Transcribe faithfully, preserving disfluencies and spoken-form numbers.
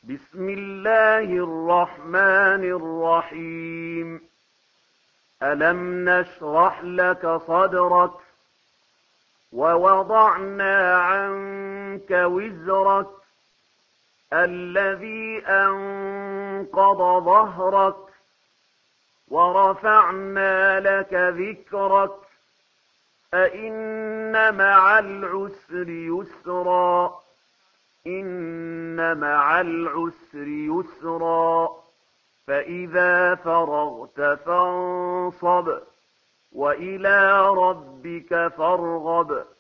بسم الله الرحمن الرحيم ألم نشرح لك صدرك ووضعنا عنك وزرك الذي أنقض ظهرك ورفعنا لك ذكرك فإن مع العسر يسرا إن مع العسر يسرا فإذا فرغت فانصب وإلى ربك فارغب